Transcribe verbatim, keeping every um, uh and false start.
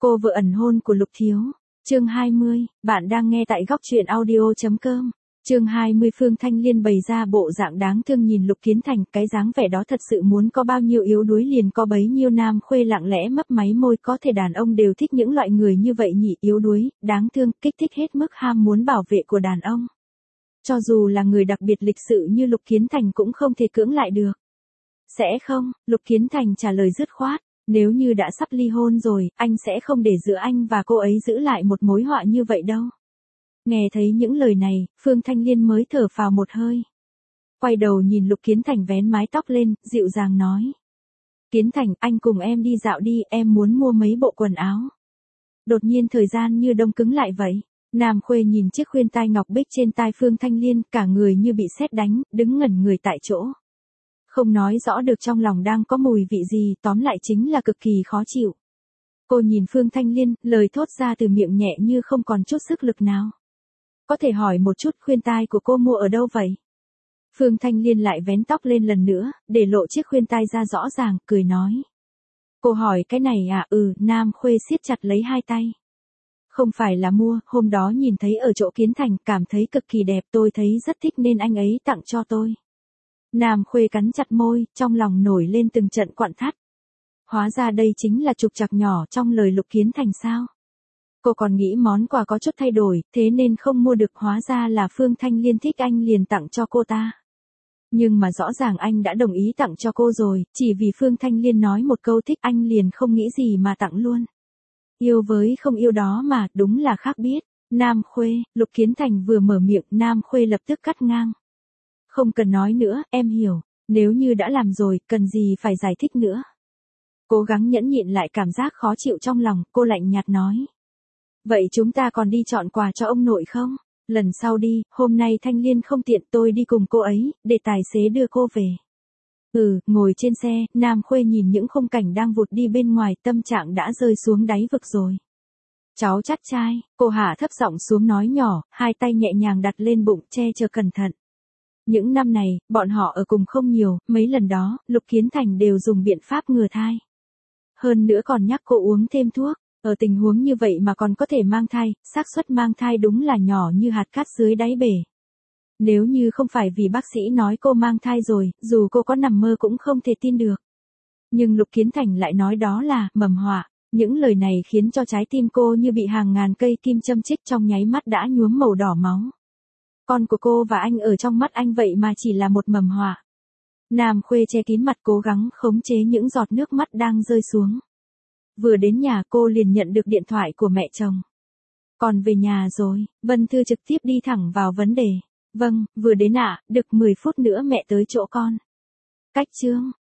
Cô vợ ẩn hôn của Lục Thiếu. Chương hai mươi, bạn đang nghe tại góc truyện audio.com. Chương hai mươi Phương Thanh Liên bày ra bộ dạng đáng thương nhìn Lục Kiến Thành, cái dáng vẻ đó thật sự muốn có bao nhiêu yếu đuối liền có bấy nhiêu nam khuê lặng lẽ mấp máy môi, có thể đàn ông đều thích những loại người như vậy nhỉ, yếu đuối, đáng thương, kích thích hết mức ham muốn bảo vệ của đàn ông. Cho dù là người đặc biệt lịch sự như Lục Kiến Thành cũng không thể cưỡng lại được. Sẽ không, Lục Kiến Thành trả lời dứt khoát. Nếu như đã sắp ly hôn rồi, anh sẽ không để giữa anh và cô ấy giữ lại một mối họa như vậy đâu. Nghe thấy những lời này, Phương Thanh Liên mới thở phào một hơi. Quay đầu nhìn Lục Kiến Thành vén mái tóc lên, dịu dàng nói. Kiến Thành, anh cùng em đi dạo đi, em muốn mua mấy bộ quần áo. Đột nhiên thời gian như đông cứng lại vậy. Nam Khuê nhìn chiếc khuyên tai ngọc bích trên tai Phương Thanh Liên, cả người như bị sét đánh, đứng ngẩn người tại chỗ. Không nói rõ được trong lòng đang có mùi vị gì, tóm lại chính là cực kỳ khó chịu. Cô nhìn Phương Thanh Liên, lời thốt ra từ miệng nhẹ như không còn chút sức lực nào. Có thể hỏi một chút khuyên tai của cô mua ở đâu vậy? Phương Thanh Liên lại vén tóc lên lần nữa, để lộ chiếc khuyên tai ra rõ ràng, cười nói. Cô hỏi cái này à? Ừ, Nam Khuê siết chặt lấy hai tay. Không phải là mua, hôm đó nhìn thấy ở chỗ Kiến Thành, cảm thấy cực kỳ đẹp, tôi thấy rất thích nên anh ấy tặng cho tôi. Nam Khuê cắn chặt môi, trong lòng nổi lên từng trận quặn thắt. Hóa ra đây chính là trục trặc nhỏ trong lời Lục Kiến Thành sao? Cô còn nghĩ món quà có chút thay đổi, thế nên không mua được, hóa ra là Phương Thanh Liên thích anh liền tặng cho cô ta. Nhưng mà rõ ràng anh đã đồng ý tặng cho cô rồi, chỉ vì Phương Thanh Liên nói một câu thích anh liền không nghĩ gì mà tặng luôn. Yêu với không yêu đó mà, đúng là khác biết. Nam Khuê, Lục Kiến Thành vừa mở miệng, Nam Khuê lập tức cắt ngang. Không cần nói nữa, em hiểu, nếu như đã làm rồi, cần gì phải giải thích nữa. Cố gắng nhẫn nhịn lại cảm giác khó chịu trong lòng, cô lạnh nhạt nói. Vậy chúng ta còn đi chọn quà cho ông nội không? Lần sau đi, hôm nay Thanh Liên không tiện, tôi đi cùng cô ấy, để tài xế đưa cô về. Ừ, ngồi trên xe, Nam Khuê nhìn những khung cảnh đang vụt đi bên ngoài, tâm trạng đã rơi xuống đáy vực rồi. Cháu chắt trai, cô hạ thấp giọng xuống nói nhỏ, hai tay nhẹ nhàng đặt lên bụng, che chở cẩn thận. Những năm này, bọn họ ở cùng không nhiều, mấy lần đó, Lục Kiến Thành đều dùng biện pháp ngừa thai. Hơn nữa còn nhắc cô uống thêm thuốc, ở tình huống như vậy mà còn có thể mang thai, xác suất mang thai đúng là nhỏ như hạt cát dưới đáy bể. Nếu như không phải vì bác sĩ nói cô mang thai rồi, dù cô có nằm mơ cũng không thể tin được. Nhưng Lục Kiến Thành lại nói đó là mầm họa, những lời này khiến cho trái tim cô như bị hàng ngàn cây kim châm chích, trong nháy mắt đã nhuốm màu đỏ máu. Con của cô và anh ở trong mắt anh vậy mà chỉ là một mầm họa. Nam Khuê che kín mặt cố gắng khống chế những giọt nước mắt đang rơi xuống. Vừa đến nhà cô liền nhận được điện thoại của mẹ chồng. Còn về nhà rồi, Vân Thư trực tiếp đi thẳng vào vấn đề. Vâng, vừa đến ạ, à, được mười phút nữa mẹ tới chỗ con. Cách chương,